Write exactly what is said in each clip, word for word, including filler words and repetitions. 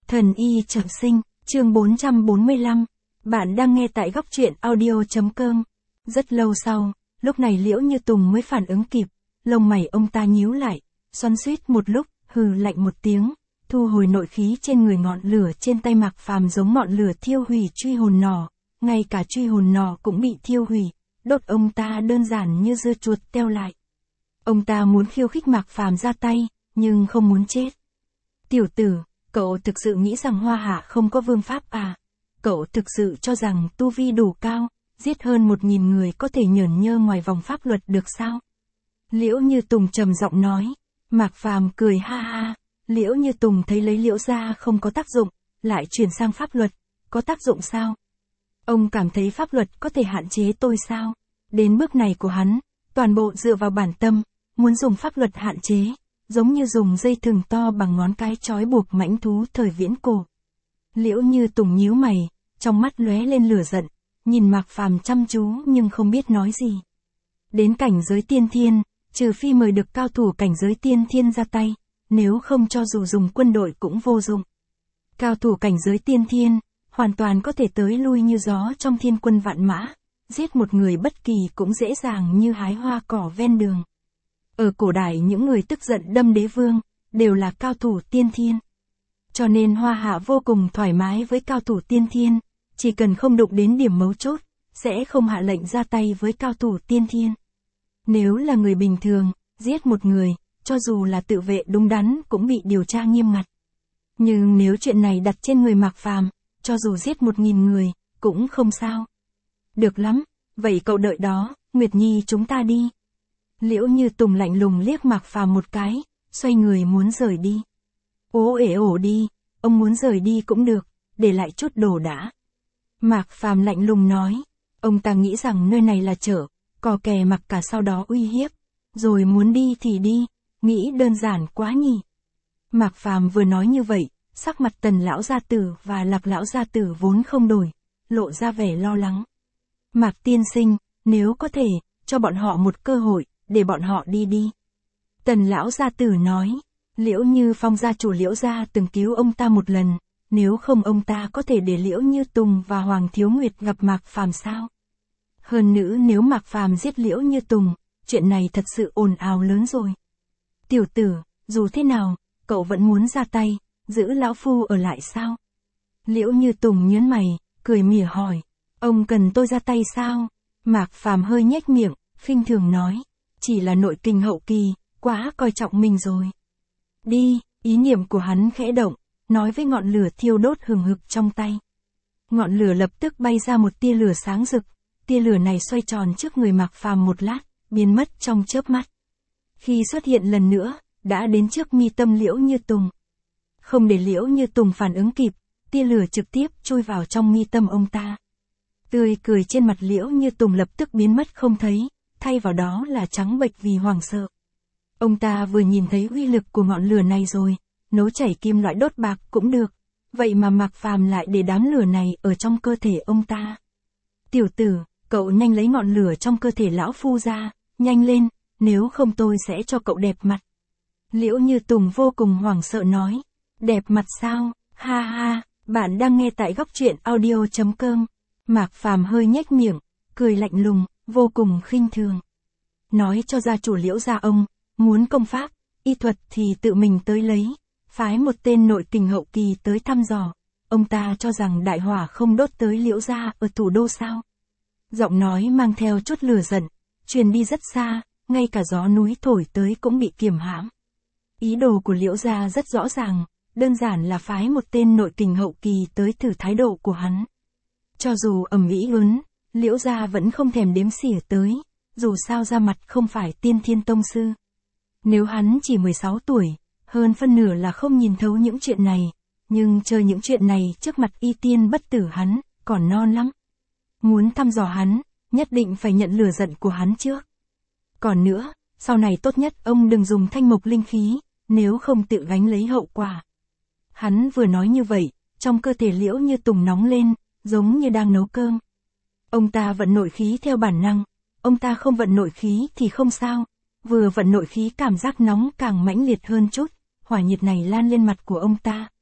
Thần y trọng sinh, chương bốn trăm bốn mươi lăm. Bạn đang nghe tại góc truyện audio chấm com. Rất lâu sau, lúc này Liễu Như Tùng mới phản ứng kịp, lông mày ông ta nhíu lại, xoắn xuýt một lúc, hừ lạnh một tiếng, thu hồi nội khí trên người. Ngọn lửa trên tay Mạc Phàm giống ngọn lửa thiêu hủy truy hồn nỏ, ngay cả truy hồn nỏ cũng bị thiêu hủy, đốt ông ta đơn giản như dưa chuột teo lại. Ông ta muốn khiêu khích Mạc Phàm ra tay, nhưng không muốn chết. Tiểu tử, cậu thực sự nghĩ rằng Hoa Hạ không có vương pháp à? Cậu thực sự cho rằng tu vi đủ cao, giết hơn một nghìn người có thể nhởn nhơ ngoài vòng pháp luật được sao? Liễu Như Tùng trầm giọng nói. Mạc Phàm cười ha ha. Liễu Như Tùng thấy lấy Liễu gia không có tác dụng, lại chuyển sang pháp luật, có tác dụng sao? Ông cảm thấy pháp luật có thể hạn chế tôi sao? Đến bước này của hắn, toàn bộ dựa vào bản tâm, muốn dùng pháp luật hạn chế, giống như dùng dây thừng to bằng ngón cái trói buộc mãnh thú thời viễn cổ. Liễu Như Tùng nhíu mày, trong mắt lóe lên lửa giận, nhìn Mạc Phàm chăm chú nhưng không biết nói gì. Đến cảnh giới tiên thiên, trừ phi mời được cao thủ cảnh giới tiên thiên ra tay, nếu không cho dù dùng quân đội cũng vô dụng. Cao thủ cảnh giới tiên thiên, hoàn toàn có thể tới lui như gió trong thiên quân vạn mã, giết một người bất kỳ cũng dễ dàng như hái hoa cỏ ven đường. Ở cổ đại những người tức giận đâm đế vương, đều là cao thủ tiên thiên. Cho nên Hoa Hạ vô cùng thoải mái với cao thủ tiên thiên, chỉ cần không đụng đến điểm mấu chốt, sẽ không hạ lệnh ra tay với cao thủ tiên thiên. Nếu là người bình thường, giết một người, cho dù là tự vệ đúng đắn cũng bị điều tra nghiêm ngặt. Nhưng nếu chuyện này đặt trên người Mạc Phàm, cho dù giết một nghìn người, cũng không sao. Được lắm, vậy cậu đợi đó, Nguyệt Nhi chúng ta đi. Liễu Như Tùng lạnh lùng liếc Mạc Phàm một cái, xoay người muốn rời đi. Ố ể ổ đi, ông muốn rời đi cũng được, để lại chút đồ đã. Mạc Phàm lạnh lùng nói, ông ta nghĩ rằng nơi này là chợ, cò kè mặc cả sau đó uy hiếp, rồi muốn đi thì đi, nghĩ đơn giản quá nhỉ. Mạc Phàm vừa nói như vậy, sắc mặt Tần lão gia tử và Lạc lão gia tử vốn không đổi, lộ ra vẻ lo lắng. Mạc tiên sinh, nếu có thể, cho bọn họ một cơ hội, để bọn họ đi đi. Tần lão gia tử nói, Liễu Như Phong gia chủ Liễu gia từng cứu ông ta một lần, nếu không ông ta có thể để Liễu Như Tùng và Hoàng Thiếu Nguyệt gặp Mạc Phàm sao? Hơn nữa nếu Mạc Phàm giết Liễu Như Tùng, chuyện này thật sự ồn ào lớn rồi. Tiểu tử, dù thế nào, cậu vẫn muốn ra tay, giữ lão phu ở lại sao? Liễu Như Tùng nhớn mày, cười mỉa hỏi, ông cần tôi ra tay sao? Mạc Phàm hơi nhếch miệng, khinh thường nói, chỉ là nội kình hậu kỳ, quá coi trọng mình rồi. Đi, ý niệm của hắn khẽ động, nói với ngọn lửa thiêu đốt hừng hực trong tay. Ngọn lửa lập tức bay ra một tia lửa sáng rực, tia lửa này xoay tròn trước người Mạc Phàm một lát, biến mất trong chớp mắt. Khi xuất hiện lần nữa, đã đến trước mi tâm Liễu Như Tùng. Không để Liễu Như Tùng phản ứng kịp, tia lửa trực tiếp chui vào trong mi tâm ông ta. Tươi cười trên mặt Liễu Như Tùng lập tức biến mất không thấy, thay vào đó là trắng bệch vì hoảng sợ. Ông ta vừa nhìn thấy uy lực của ngọn lửa này rồi, nấu chảy kim loại đốt bạc cũng được, vậy mà Mạc Phàm lại để đám lửa này ở trong cơ thể ông ta. Tiểu tử, cậu nhanh lấy ngọn lửa trong cơ thể lão phu ra, nhanh lên, nếu không tôi sẽ cho cậu đẹp mặt. Liễu Như Tùng vô cùng hoảng sợ nói, đẹp mặt sao, ha ha, bạn đang nghe tại góc truyện audio chấm com. Mạc Phàm hơi nhếch miệng, cười lạnh lùng, vô cùng khinh thường. Nói cho gia chủ Liễu gia ông, muốn công pháp, y thuật thì tự mình tới lấy, phái một tên nội kình hậu kỳ tới thăm dò. Ông ta cho rằng đại hỏa không đốt tới Liễu gia ở thủ đô sao? Giọng nói mang theo chút lửa giận, truyền đi rất xa, ngay cả gió núi thổi tới cũng bị kiềm hãm. Ý đồ của Liễu gia rất rõ ràng, đơn giản là phái một tên nội kình hậu kỳ tới thử thái độ của hắn. Cho dù ầm ĩ ớn, Liễu gia vẫn không thèm đếm xỉa tới, dù sao ra mặt không phải tiên thiên tông sư. Nếu hắn chỉ mười sáu tuổi, hơn phân nửa là không nhìn thấu những chuyện này, nhưng chơi những chuyện này trước mặt y tiên bất tử hắn, còn non lắm. Muốn thăm dò hắn, nhất định phải nhận lửa giận của hắn trước. Còn nữa, sau này tốt nhất ông đừng dùng thanh mộc linh khí, nếu không tự gánh lấy hậu quả. Hắn vừa nói như vậy, trong cơ thể Liễu Như Tùng nóng lên, giống như đang nấu cơm. Ông ta vận nội khí theo bản năng, ông ta không vận nội khí thì không sao, vừa vận nội khí cảm giác nóng càng mãnh liệt hơn chút, hỏa nhiệt này lan lên mặt của ông ta,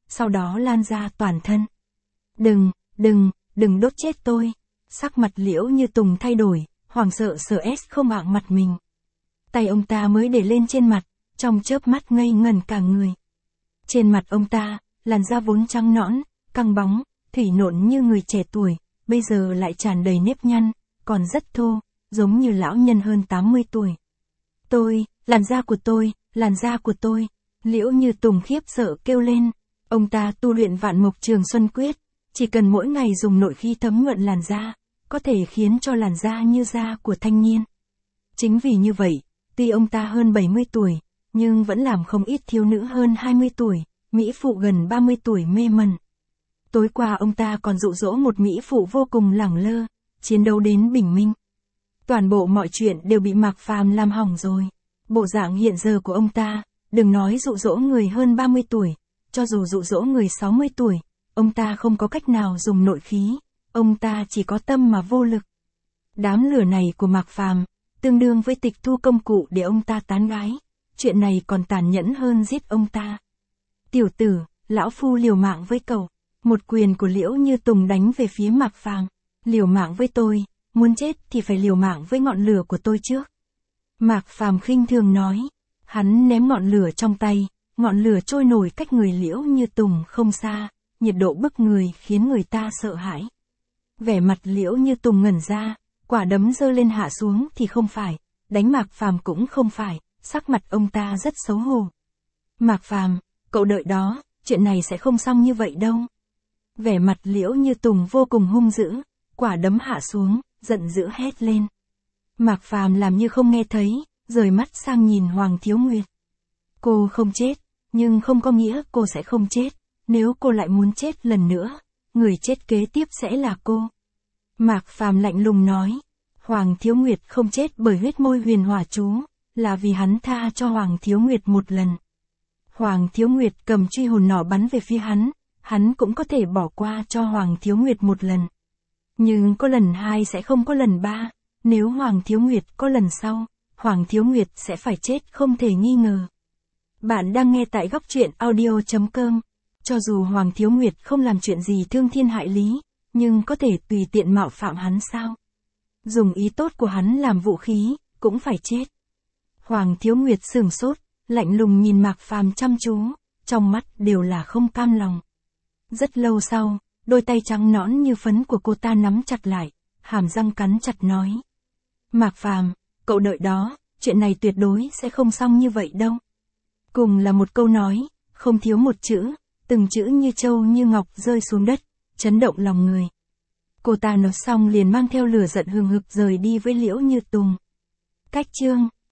sau đó lan ra toàn thân. Đừng, đừng, đừng đốt chết tôi. Sắc mặt Liễu Như Tùng thay đổi, hoảng sợ sợ s không ạng mặt mình. Tay ông ta mới để lên trên mặt, trong chớp mắt ngây ngẩn cả người. Trên mặt ông ta, làn da vốn trắng nõn, căng bóng, thủy nộn như người trẻ tuổi, bây giờ lại tràn đầy nếp nhăn, còn rất thô, giống như lão nhân hơn tám mươi tuổi. Tôi, làn da của tôi, làn da của tôi, Liễu Như Tùng khiếp sợ kêu lên. Ông ta tu luyện Vạn Mộc Trường Xuân Quyết, chỉ cần mỗi ngày dùng nội khí thấm nhuận làn da, có thể khiến cho làn da như da của thanh niên. Chính vì như vậy, tuy ông ta hơn bảy mươi tuổi, nhưng vẫn làm không ít thiếu nữ hơn hai mươi tuổi, mỹ phụ gần ba mươi tuổi mê mẩn. Tối qua ông ta còn dụ dỗ một mỹ phụ vô cùng lẳng lơ, chiến đấu đến bình minh. Toàn bộ mọi chuyện đều bị Mạc Phàm làm hỏng rồi. Bộ dạng hiện giờ của ông ta, đừng nói dụ dỗ người hơn ba mươi tuổi, cho dù dụ dỗ người sáu mươi tuổi, ông ta không có cách nào dùng nội khí, ông ta chỉ có tâm mà vô lực. Đám lửa này của Mạc Phàm, tương đương với tịch thu công cụ để ông ta tán gái, chuyện này còn tàn nhẫn hơn giết ông ta. Tiểu tử, lão phu liều mạng với cậu. Một quyền của Liễu Như Tùng đánh về phía Mạc Phàm. Liều mạng với tôi, muốn chết thì phải liều mạng với ngọn lửa của tôi trước. Mạc Phàm khinh thường nói. Hắn ném ngọn lửa trong tay, ngọn lửa trôi nổi cách người Liễu Như Tùng không xa, nhiệt độ bức người khiến người ta sợ hãi. Vẻ mặt Liễu Như Tùng ngẩn ra, quả đấm giơ lên hạ xuống thì không phải, đánh Mạc Phàm cũng không phải, sắc mặt ông ta rất xấu hổ. Mạc Phàm, cậu đợi đó, chuyện này sẽ không xong như vậy đâu. Vẻ mặt Liễu Như Tùng vô cùng hung dữ, quả đấm hạ xuống, giận dữ hét lên. Mạc Phàm làm như không nghe thấy, rời mắt sang nhìn Hoàng Thiếu Nguyệt. Cô không chết, nhưng không có nghĩa cô sẽ không chết, nếu cô lại muốn chết lần nữa, người chết kế tiếp sẽ là cô. Mạc Phàm lạnh lùng nói, Hoàng Thiếu Nguyệt không chết bởi huyết môi huyền hỏa chú, là vì hắn tha cho Hoàng Thiếu Nguyệt một lần. Hoàng Thiếu Nguyệt cầm truy hồn nỏ bắn về phía hắn, hắn cũng có thể bỏ qua cho Hoàng Thiếu Nguyệt một lần. Nhưng có lần hai sẽ không có lần ba, nếu Hoàng Thiếu Nguyệt có lần sau, Hoàng Thiếu Nguyệt sẽ phải chết không thể nghi ngờ. Bạn đang nghe tại góc truyện audio chấm com. Cho dù Hoàng Thiếu Nguyệt không làm chuyện gì thương thiên hại lý, nhưng có thể tùy tiện mạo phạm hắn sao? Dùng ý tốt của hắn làm vũ khí, cũng phải chết. Hoàng Thiếu Nguyệt sửng sốt, lạnh lùng nhìn Mạc Phàm chăm chú, trong mắt đều là không cam lòng. Rất lâu sau, đôi tay trắng nõn như phấn của cô ta nắm chặt lại, hàm răng cắn chặt nói. Mạc Phàm, cậu đợi đó, chuyện này tuyệt đối sẽ không xong như vậy đâu. Cùng là một câu nói, không thiếu một chữ, từng chữ như châu như ngọc rơi xuống đất, chấn động lòng người. Cô ta nói xong liền mang theo lửa giận hừng hực rời đi với Liễu Như Tùng. Cách chương